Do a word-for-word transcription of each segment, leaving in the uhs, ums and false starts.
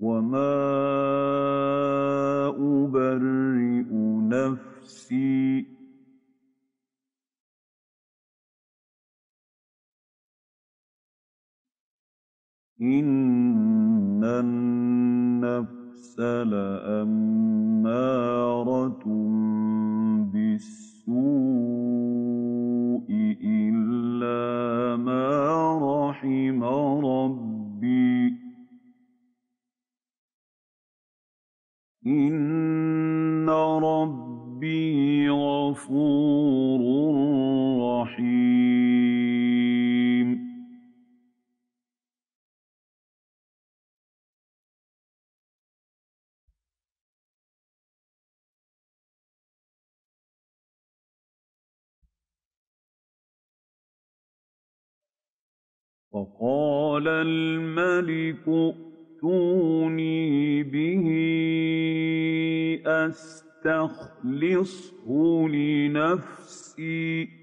وَمَا أُبَرِّئُ نَفْسِي ۚ إِنَّ النَّفْسَ لَأَمَّارَةٌ بِالسُّوءِ إِلَّا مَا رَحِمَ رَبِّي ۚ إِنَّ رَبِّي غَفُورٌ رَّحِيمٌ. وَقَالَ الْمَلِكُ ائْتُونِي بِهِ أَسْتَخْلِصْهُ لِنَفْسِي ۖ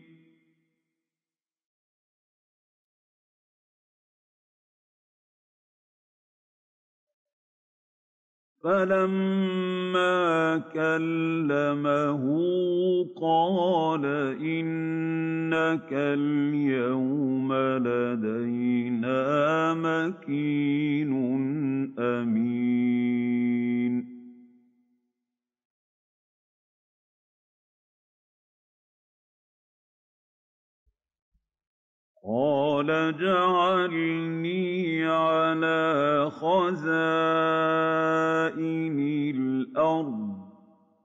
فَلَمَّا كَلَّمَهُ قَالَ إِنَّكَ الْيَوْمَ لَدَيْنَا مَكِينٌ أَمِينٌ. قَالَ اجْعَلْنِي عَلَىٰ خَزَائِنِ الْأَرْضِ ۖ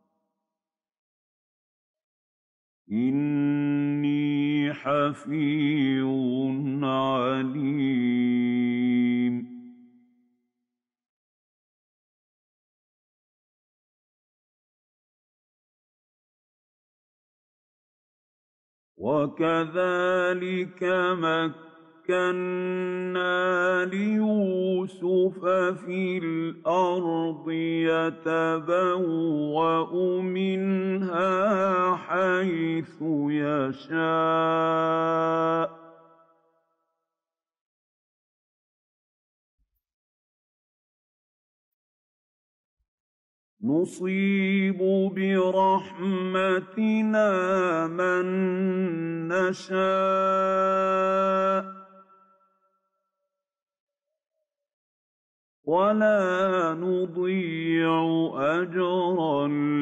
إِنِّي حَفِيظٌ عَلِيمٌ. وَكَذَٰلِكَ مَكَّنَّا لِيُوسُفَ فِي الْأَرْضِ يَتَبَوَّأُ مِنْهَا حَيْثُ يَشَاءُ ۚ نُصِيبُ بِرَحْمَتِنَا مَن نَّشَاءُ ۖ وَلَا نُضِيعُ أَجْرَ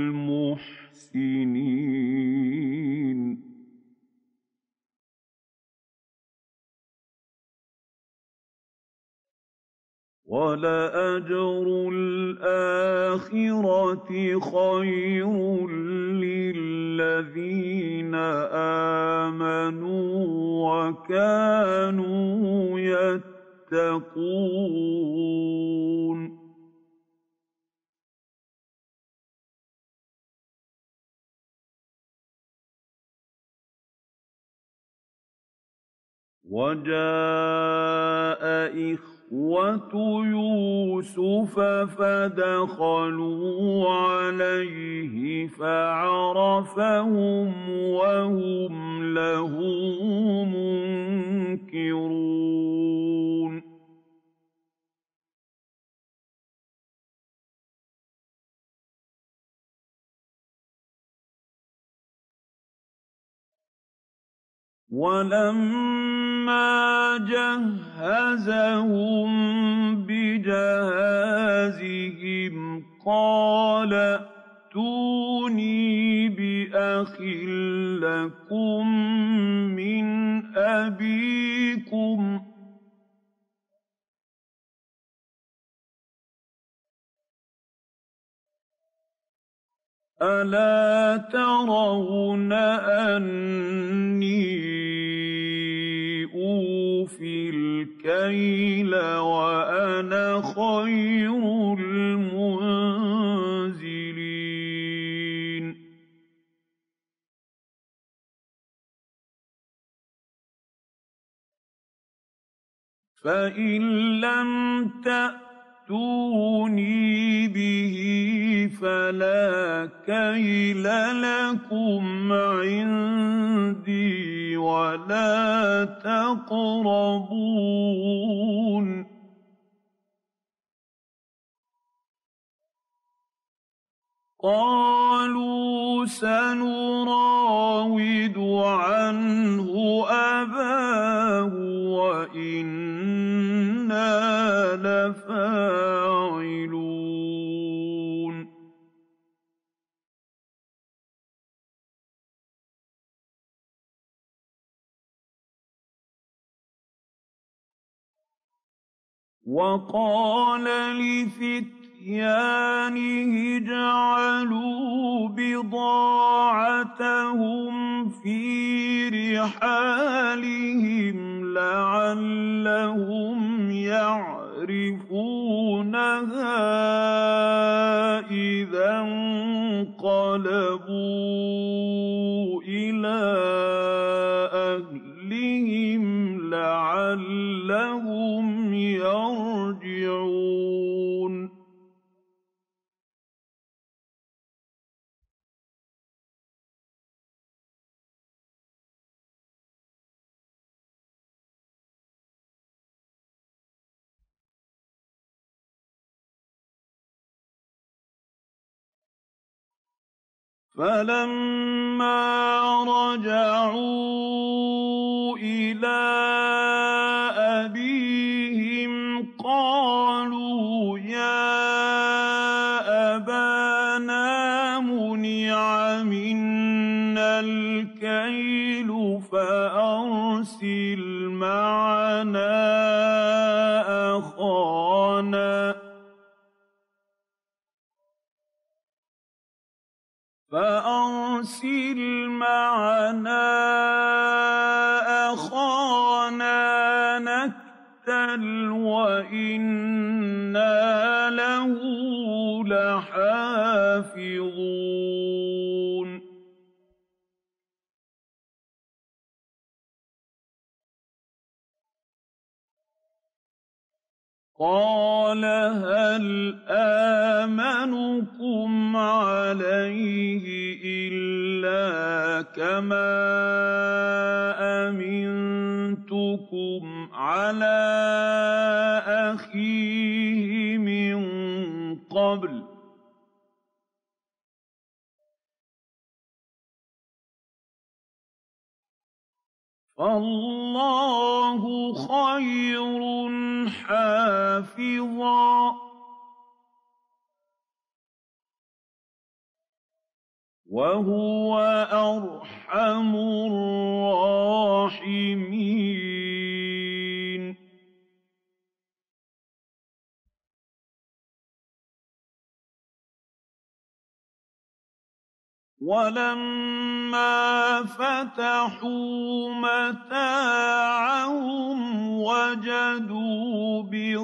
الْمُحْسِنِينَ. وَلَأَجْرُ الْآخِرَةِ خَيْرٌ لِّلَّذِينَ آمَنُوا وَكَانُوا يَتَّقُونَ. وَجَاءَ إِخْوَةُ يُوسُفَ فَدَخَلُوا عَلَيْهِ فَعَرَفَهُمْ وَهُمْ لَهُ مُنكِرُونَ. وَلَمَّا جَهَّزَهُم بِجَهَازِهِمْ قَالَ ائْتُونِي بِأَخٍ لَّكُم مِّنْ أَبِيكُمْ ۚ أَلَا تَرَوْنَ أَنِّي أُوفِي الْكَيْلَ وَأَنَا خَيْرُ الْمُنزِلِينَ. فَإِن لَّمْ تَأْتُونِي بِهِ فَلَا كَيْلَ لَكُمْ عِندِي وَلَا تَقْرَبُونِ. قَالُوا سَنُرَاوِدُ عَنْهُ أَبَاهُ وَإِنَّا لَفَاعِلُونَ وَقَالَ لِفِتْيَانِهِ اجْعَلُوا بِضَاعَتَهُمْ فِي رِحَالِهِمْ لَعَلَّهُمْ يَعْرِفُونَهَا إِذَا انقَلَبُوا إِلَىٰ أَهْلِهِمْ لَعَلَّهُمْ يَرْجِعُونَ فَلَمَّا رَجَعُوا إِلَىٰ أَبِيهِمْ قَالُوا يَا أَبَانَا مُنِعَ مِنَّا الْكَيْلُ فَأَرْسِلْ مَعَنَا أَخَانَا فَأَرْسِلْ مَعَنَا أَخَانَا نَكْتَلْ وَإِنَّا لَهُ لَحَافِظُونَ قَالَ هَلْ آمَنُكُمْ عَلَيْهِ إِلَّا كَمَا أَمِنتُكُمْ عَلَىٰ أَخِيهِ مِن قَبْلُ ۖ فَاللَّهُ خَيْرٌ حَافِظًا ۖ وَهُوَ أَرْحَمُ الرَّاحِمِينَ وَلَمَّا فَتَحُوا مَتَاعَهُمْ وَجَدُوا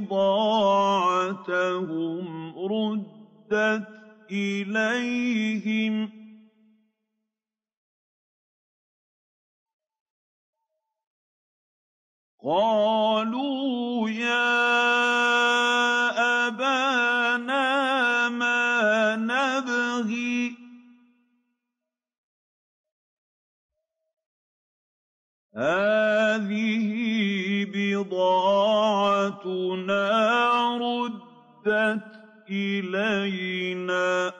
بِضَاعَتَهُمْ رُدَّتْ إِلَيْهِمْ ۖ قَالُوا يَا أَبَانَا مَا نَبْغِي هَٰذِهِ بِضَاعَتُنَا رُدَّتْ إِلَيْنَا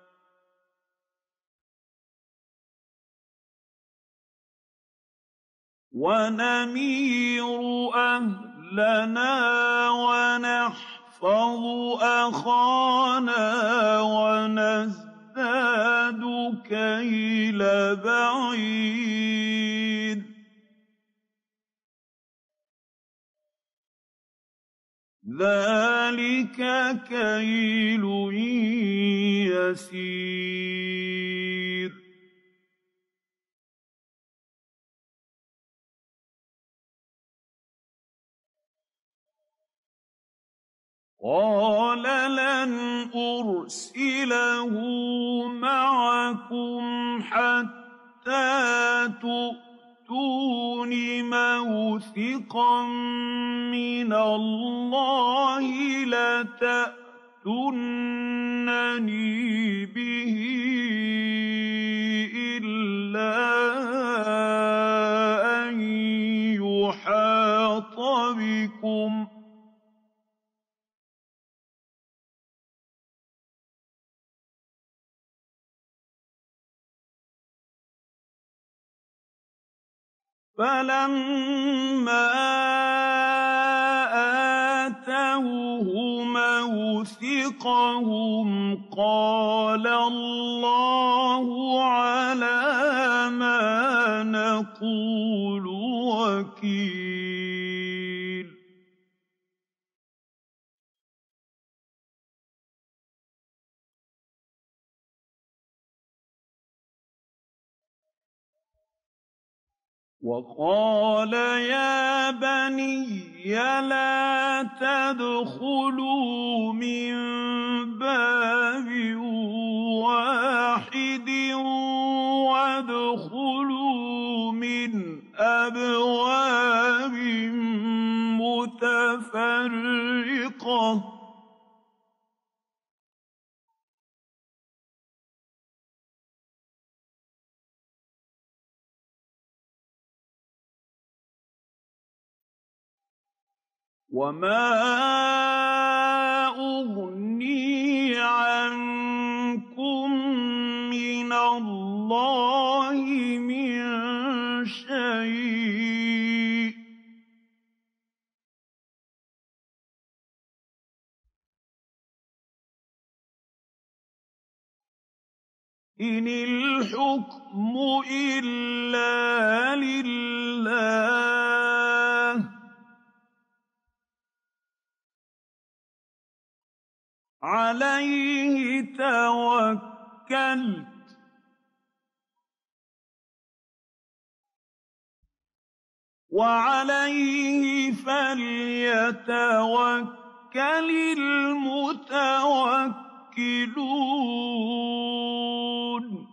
وَنَمِيرُ أَهْلَنَا وَنَحْفَظُ أَخَانَا وَنَزْدَادُ كَيْلَ بَعِيرٍ ۖ ذَٰلِكَ كَيْلٌ يَسِيرٌ قَالَ لَنْ أُرْسِلَهُ مَعَكُمْ حَتَّىٰ تُؤْتُونِ مَوْثِقًا مِّنَ اللَّهِ لَتَأْتُنَّنِي بِهِ إِلَّا أَن يُحَاطَ بِكُمْ ۖ فَلَمَّا آتَوْهُ مَوْثِقَهُمْ قَالَ اللَّهُ عَلَىٰ مَا نَقُولُ وَكِيلٌ. وَقَالَ يَا بَنِيَّ لَا تَدْخُلُوا مِن بَابٍ وَاحِدٍ وَادْخُلُوا مِنْ أَبْوَابٍ مُّتَفَرِّقَةٍ ۖ وَمَا أُغْنِي عَنكُم مِّنَ اللَّهِ مِن شَيْءٍ ۖ إِنِ الْحُكْمُ إِلَّا لِلَّهِ ۖ عَلَيْهِ تَوَكَّلْتُ وَعَلَيْهِ فَلْيَتَوَكَّلِ الْمُتَوَكِّلُونَ.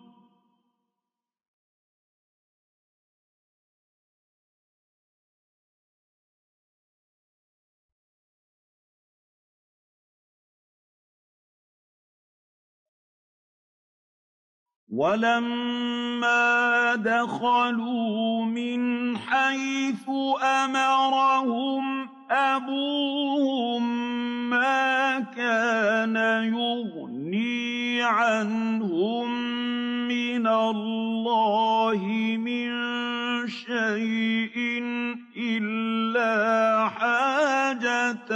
وَلَمَّا دَخَلُوا مِنْ حَيْثُ أَمَرَهُمْ أَبُوهُم مَّا كَانَ يُغْنِي عَنْهُم مِّنَ اللَّهِ مِن شَيْءٍ إِلَّا حَاجَةً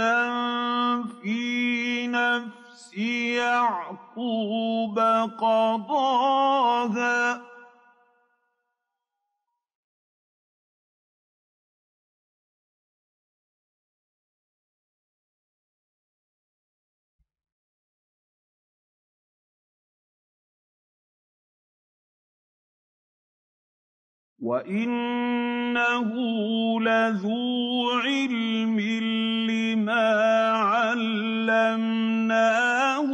فِي نَفْسِ يَعْقُوبَ قَضَاهَا ۚ وَإِنَّهُ لَذُو عِلْمٍ لِّمَا عَلَّمْنَاهُ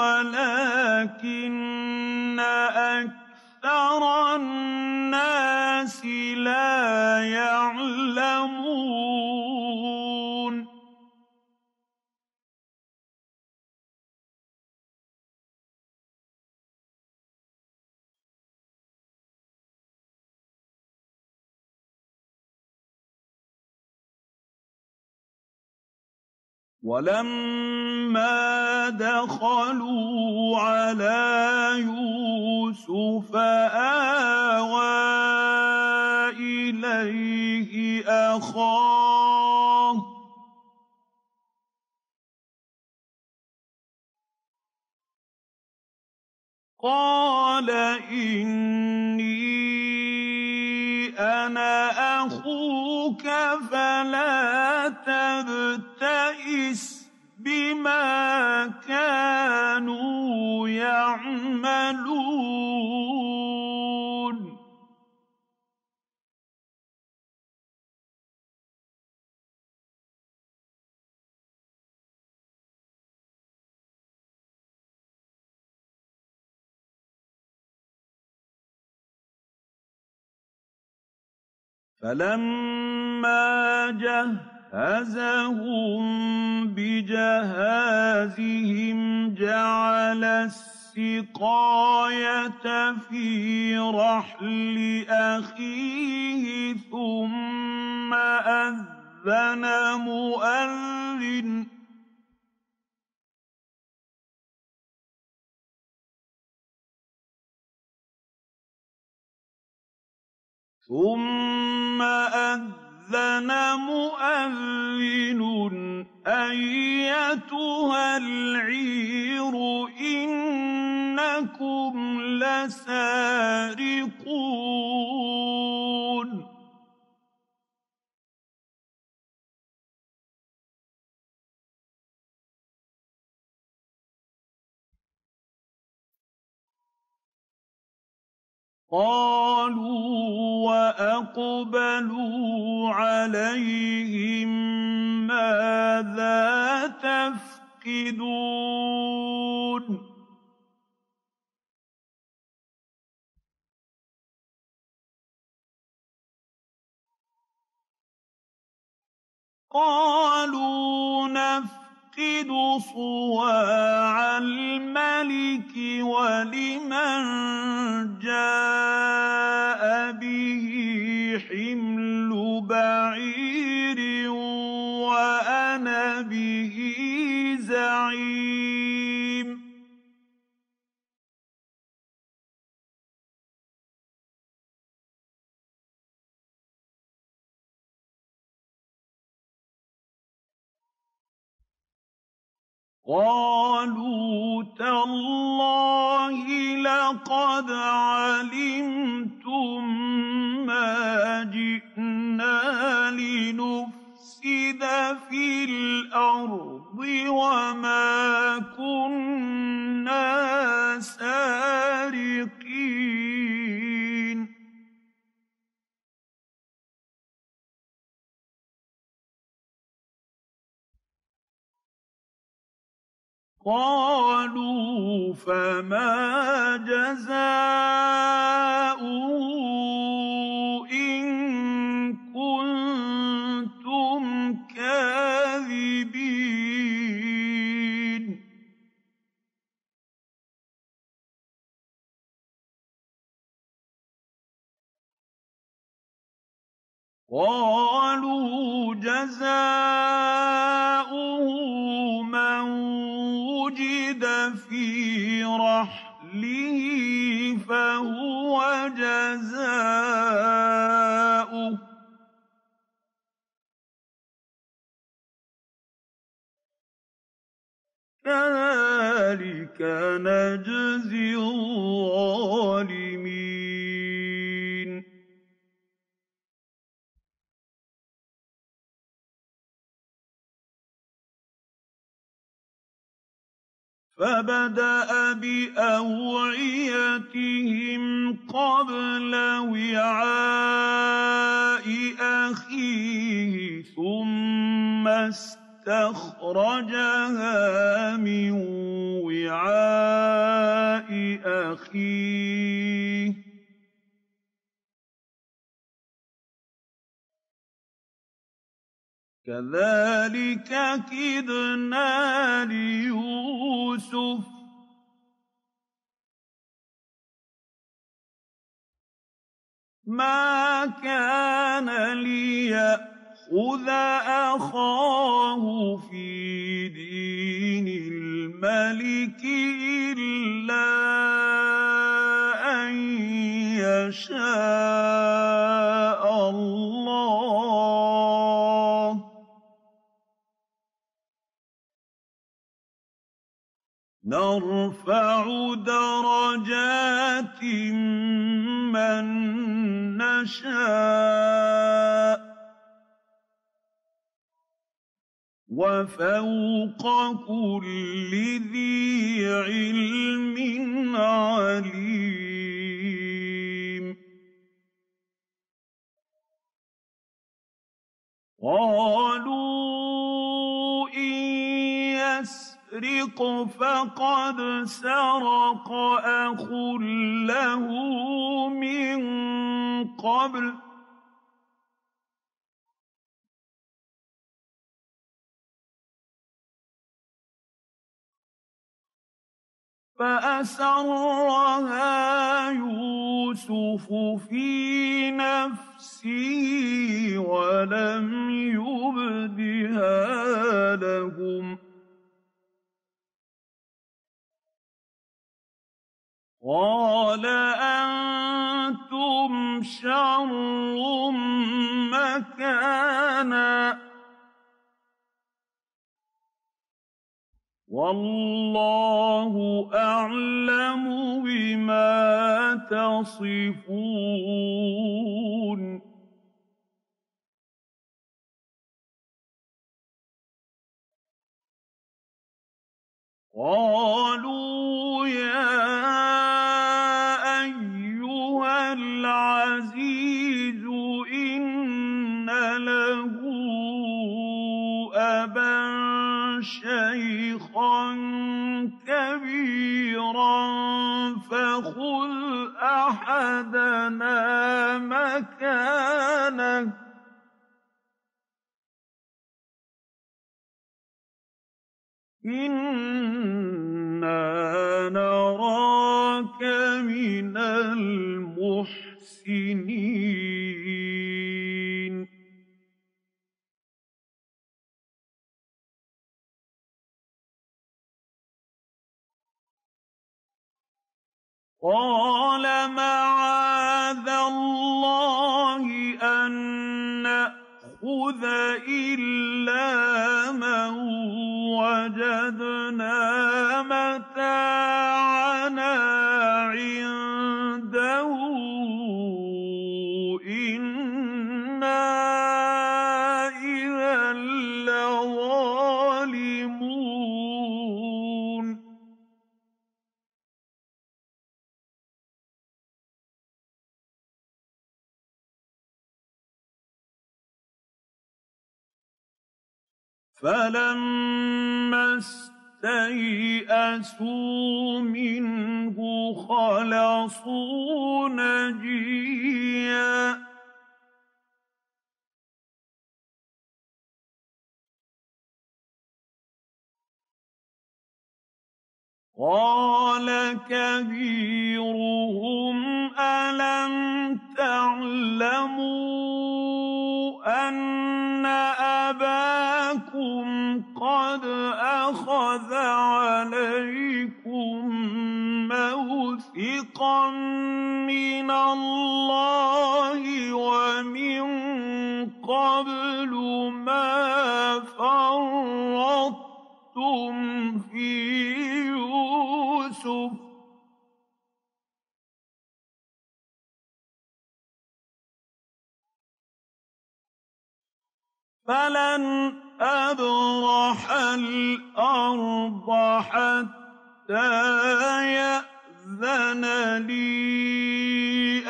وَلَٰكِنَّ أَكْثَرَ النَّاسِ لَا يَعْلَمُونَ. وَلَمَّا دَخَلُوا عَلَىٰ يُوسُفَ آوَىٰ إِلَيْهِ أَخَاهُ قَالَ إِنِّي أَنَا أَخُوكَ فَلَا تَبْتَئِسْ بِمَا كَانُوا يَعْمَلُونَ. فَلَمَّا جَهَّزَهُم بِجَهَازِهِمْ جَعَلَ السِّقَايَةَ فِي رَحْلِ أَخِيهِ ثُمَّ أَذَّنَ مُؤَذِّنٌ ثم أذن مؤذن أيتها العير إنكم لسارقون قالوا وأقبلوا عليهم ماذا تفقدون قالوا نفقد صواع الملك ولمن جاء به حمل بعير وأنا به زعيم قالوا تالله لقد علمتم ما جئنا لنفسد في الأرض وما كنا سارقين قالوا فما جزاؤه إن كنتم كاذبين قالوا جزاؤه من وجد في رحله فهو جزاؤه كذلك نجزي الظالمين فبدأ بأوعيتهم قبل وعاء أخيه ثم استخرجها من وعاء أخيه كذلك كدنا ليوسف ما كان ليأخذ أخاه في دين الملك إلا أن يشاء الله نرفع درجات من نشاء وفوق كل ذي علم عليم قالوا إن يسرق فقد سرق أخ له من قبل فأسرها يوسف في نفسه ولم يبدها لهم قال أنتم شر مكانا والله أعلم بما تصفون قالوا يا أيها العزيز إن له أبا شيخا كبيرا فخذ أحدنا مكانه إنا نراك من المحسنين قال معاذ الله أن نأخذ إلا من وجدنا متاعنا عنده إنا إذا لظالمون فلما استيئسوا منه خلصوا نجيا قال كبيرهم ألم تعلموا أن أباكم قد أخذ عليكم موثقا من الله ومن قبل ما فرطتم في يوسف فلن أبرح الأرض حتى يأذن لي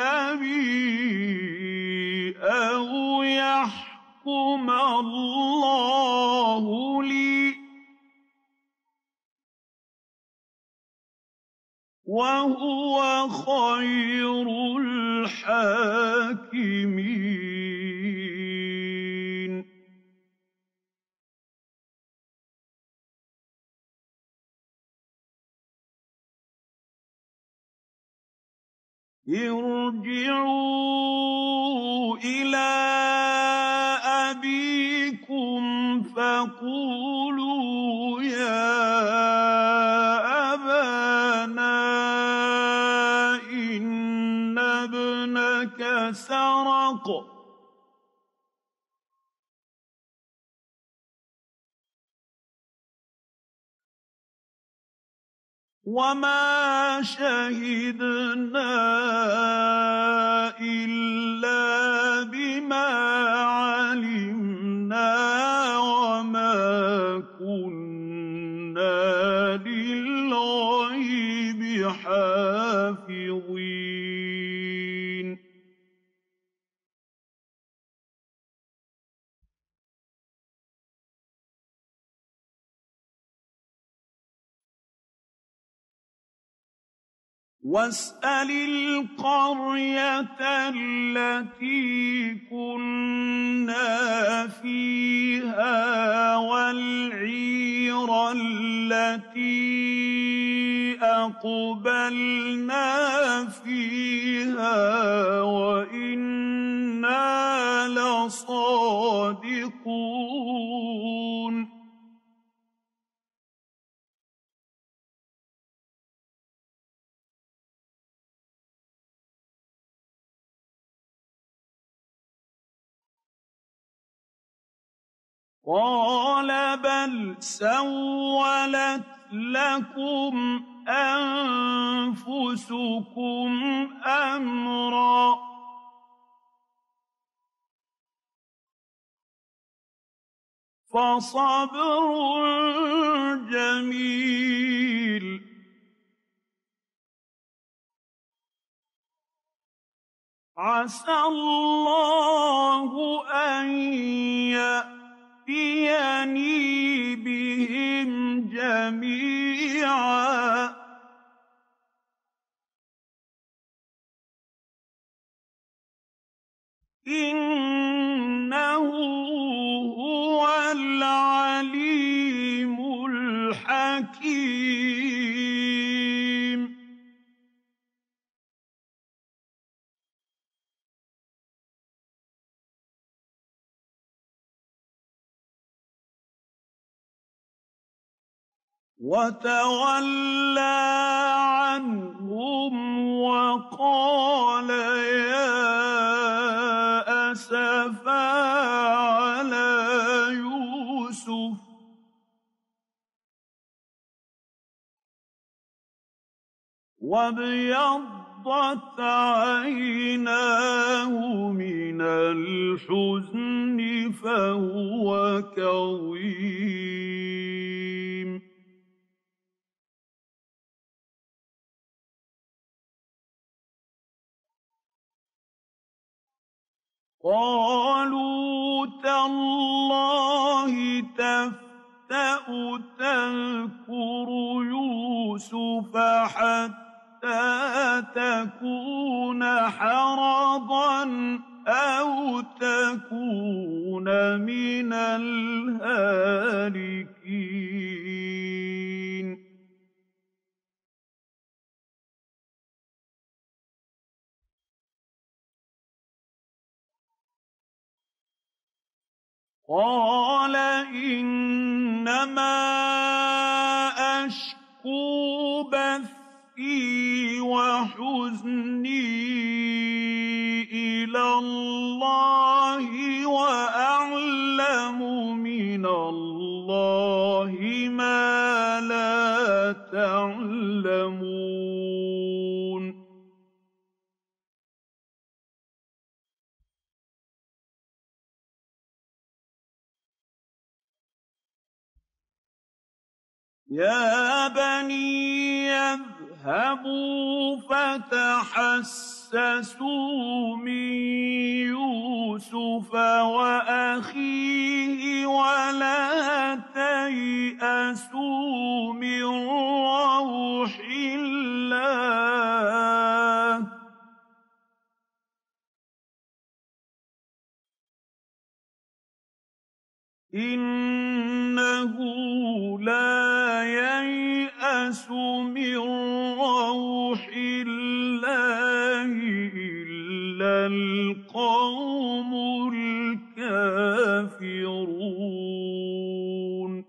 أبي أو يحكم الله لي وهو خير الحاكمين ارجعوا إلى أبيكم فقولوا يا أبانا إن ابنك سرق وما شهدنا إلا بما علمنا وما كنا للغيب حافظين واسأل القرية التي كنا فيها والعير التي أقبلنا فيها وإنا لصادقون قال بل سولت لكم أنفسكم أمرا فصبر جميل عسى الله أن يأتيني بهم جميعا إنه هو العليم الحكيم وتولى عنهم وقال يا أسفا على يوسف وابيضت عيناه من الحزن فهو كظيم قالوا تالله تفتأ تذكر يوسف حتى تكون حرضا أو تكون من الهالكين قال إنما أشكو بثي وحزني إلى الله وأعلم من الله ما لا تعلمون يا بني يذهبوا فتحسسوا من يوسف وأخيه ولا تيأسوا من روح الله إنه لا ييأس من روح الله إلا القوم الكافرون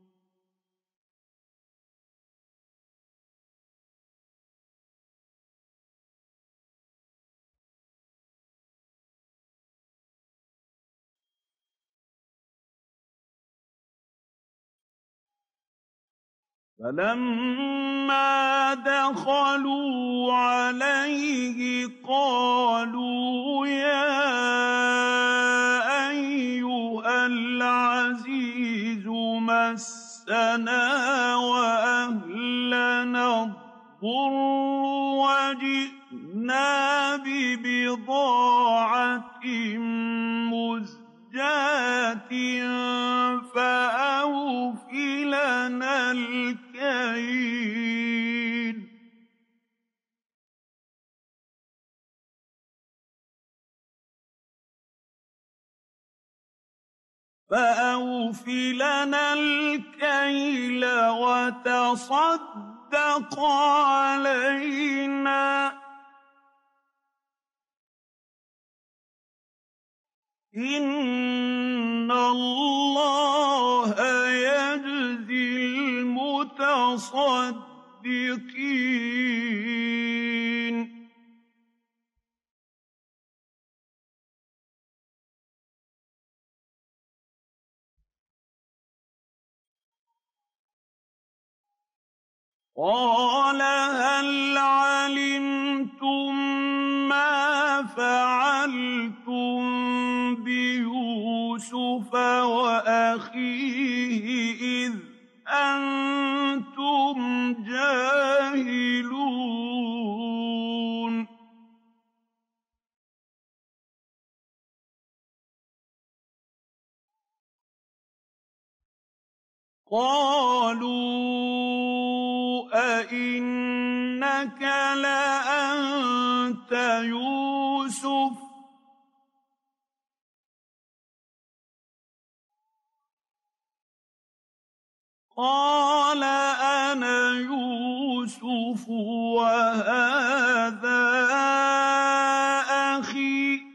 فلما دخلوا عليه قالوا يا أيها العزيز مسنا وأهلنا الضر وجئنا ببضاعة مزجاة فأوف لنا الكيل فأوف لنا الكيل وتصدق علينا إن الله يجزي المتصدقين قَالَ هَلْ عَلِمْتُم مَّا فَعَلْتُم بِيُوسُفَ وَأَخِيهِ إِذْ أَنتُمْ جَاهِلُونَ قَالُوا أَإِنَّكَ لَأَنتَ يُوسُفُ ۖ قَالَ أَنَا يُوسُفُ وَهَٰذَا أَخِي ۖ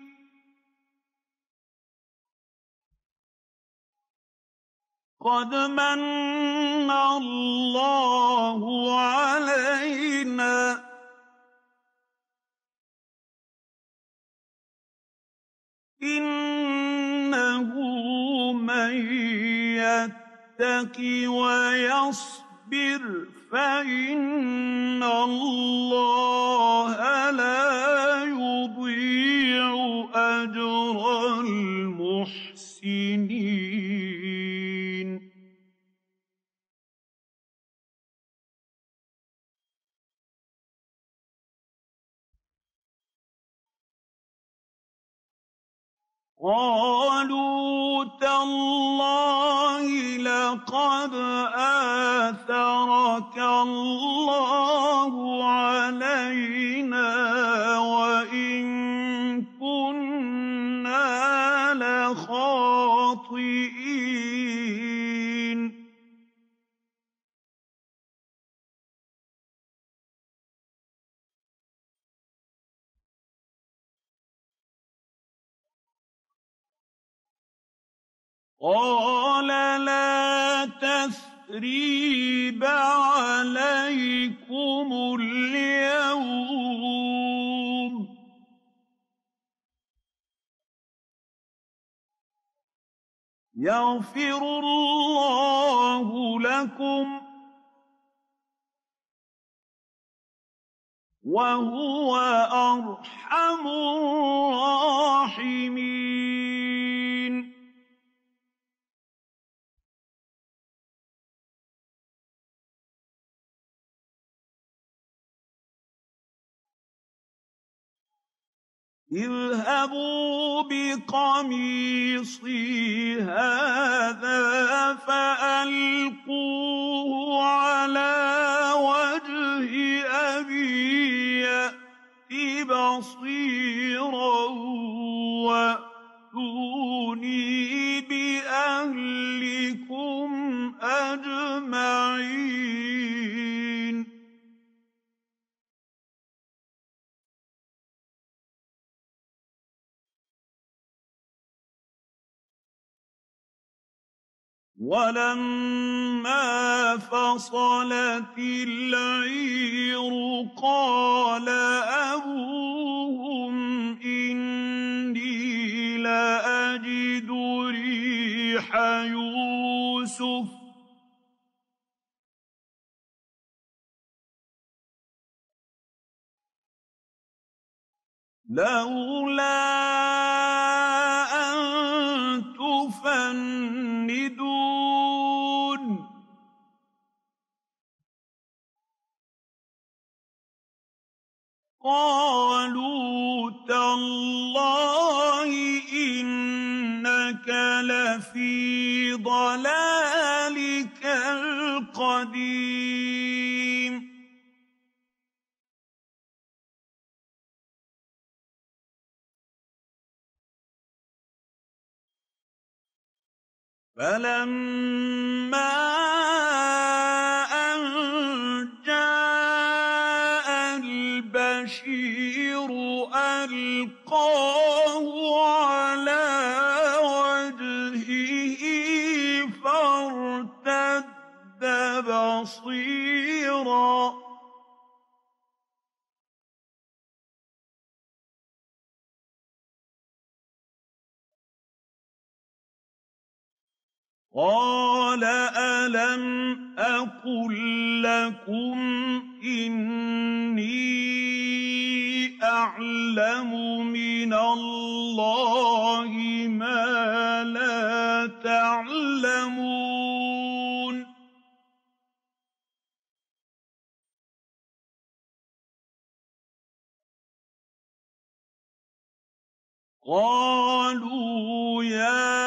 قَدْ مَنَّ اللَّهُ عَلَيْنَا ۖ إِنَّهُ مَن يَتَّقِ وَيَصْبِرْ فَإِنَّ اللَّهَ لَا يُضِيعُ أَجْرَ الْمُحْسِنِينَ قَالُوا تَاللَّهِ لَقَدْ آثَرَكَ اللَّهُ عَلَيْنَا وَإِن كُنَّا لَخَاطِئِينَ قَالَ لَا تَثْرِيبَ عَلَيْكُمُ الْيَوْمَ ۖ يَغْفِرُ اللَّهُ لَكُمْ ۖ وَهُوَ أَرْحَمُ الرَّاحِمِينَ اذْهَبُوا بِقَمِيصِي هَٰذَا فَأَلْقُوهُ عَلَىٰ وَجْهِ أَبِي يَأْتِ بَصِيرًا وَأْتُونِي بِأَهْلِكُمْ أَجْمَعِينَ وَلَمَّا فَصَلَتِ الْعِيرُ قَالَ أَبُوهُمْ إِنِّي لَأَجِدُ رِيحَ يُوسُفَ لَوْلَا أَن تُفَنِّدُونِ قَالُوا تَاللَّهِ إِنَّكَ لَفِي ضَلَالِكَ الْقَدِيمِ فَلَمَّا أَن جَاءَ الْبَشِيرُ أَلْقَاهُ عَلَىٰ وَجْهِهِ فَارْتَدَّ بَصِيرًا ۖ قَالَ أَلَمْ أَقُل لَّكُمْ إِنِّي أَعْلَمُ مِنَ اللَّهِ مَا لَا تَعْلَمُونَ قَالُوا يَا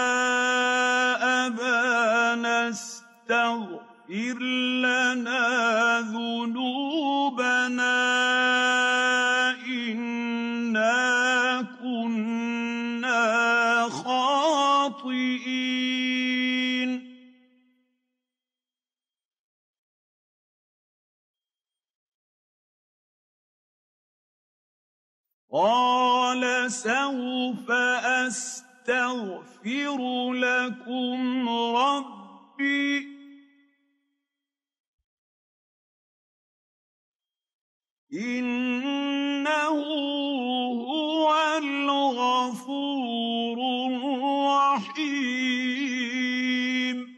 أَبَانَا اسْتَغْفِرْ لَنَا ذُنُوبَنَا إِنَّا كُنَّا خَاطِئِينَ قَالَ سَوْفَ أَسْتَغْفِرُ لَكُمْ رَبِّي إِنَّهُ هُوَ الْغَفُورُ الرَّحِيمُ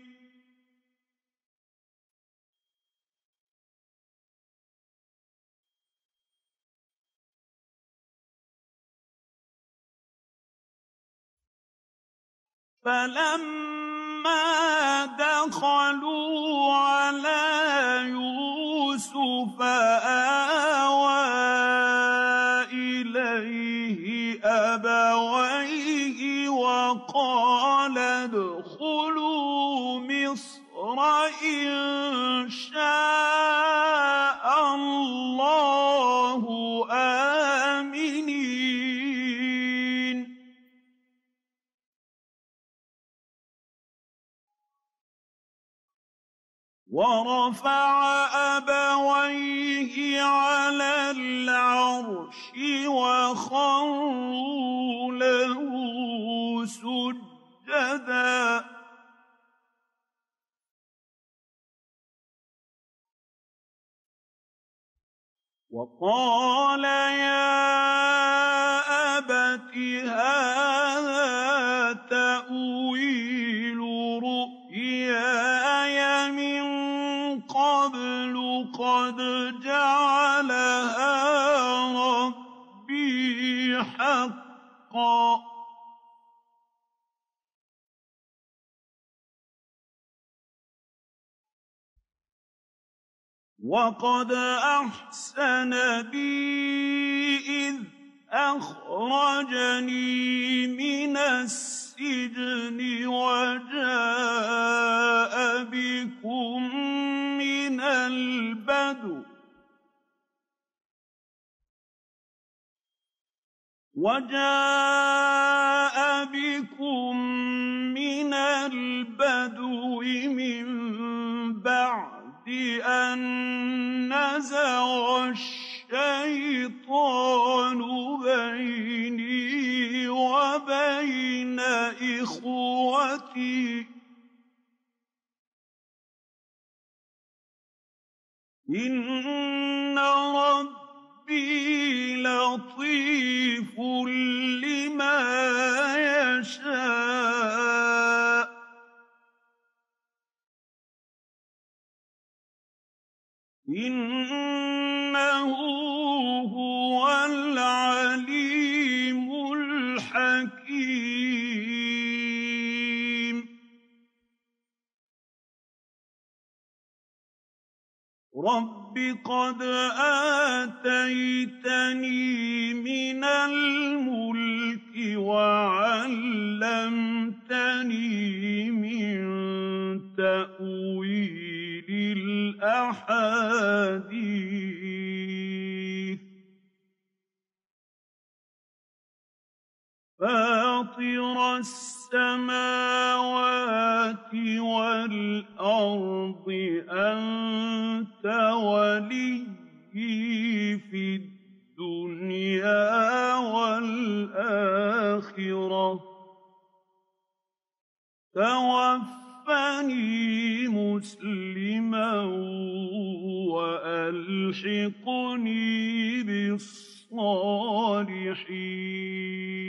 فَلَمَّا دَخَلُوا عَلَىٰ يُوسُفَ آوَىٰ إِلَيْهِ أَبَوَيْهِ وَقَالَ ادْخُلُوا مِصْرَ إِن شَاءَ اللَّهُ آمِنِينَ وَرَفَعَ أَبَوَيْهِ عَلَى الْعَرْشِ وَخَرُّوا لَهُ سُجَّدًا ۖ وَقَالَ يَا أَبَتِ هَٰذَا تَأْوِيلُ رُؤْيَايَ مِن قَبْلُ قَدْ جَعَلَهَا رَبِّي حَقًّا ۖ وَقَدْ أَحْسَنَ بِي إِذْ أَخْرَجَنِي مِنَ السِّجْنِ وَجَاءَ بِكُم مِّنَ الْبَدْوِ وَجَاءَ بِكُم مِّنَ الْبَدْوِ مِن بَعْدِ أَن نَّزَغَ الشَّيْطَانُ بَيْنِي وَبَيْنَ إِخْوَتِي ۚ إِنَّ رَبِّي لَطِيفٌ لِّمَا يَشَاءُ ۚ إِنَّهُ هُوَ الْعَلِيمُ الْحَكِيمُ رَبِّ قَدْ آتَيْتَنِي مِنَ الْمُلْكِ وَعَلَّمْتَنِي مِن تَأْوِيلِ الْأَحَادِيثِ فَاطِرَ السَّمَاوَاتِ وَالْأَرْضِ أَنتَ وَلِيِّي فِي الدُّنْيَا وَالْآخِرَةِ ۖ تَوَفَّنِي مُسْلِمًا وَأَلْحِقْنِي بالصالحين. بالصالحين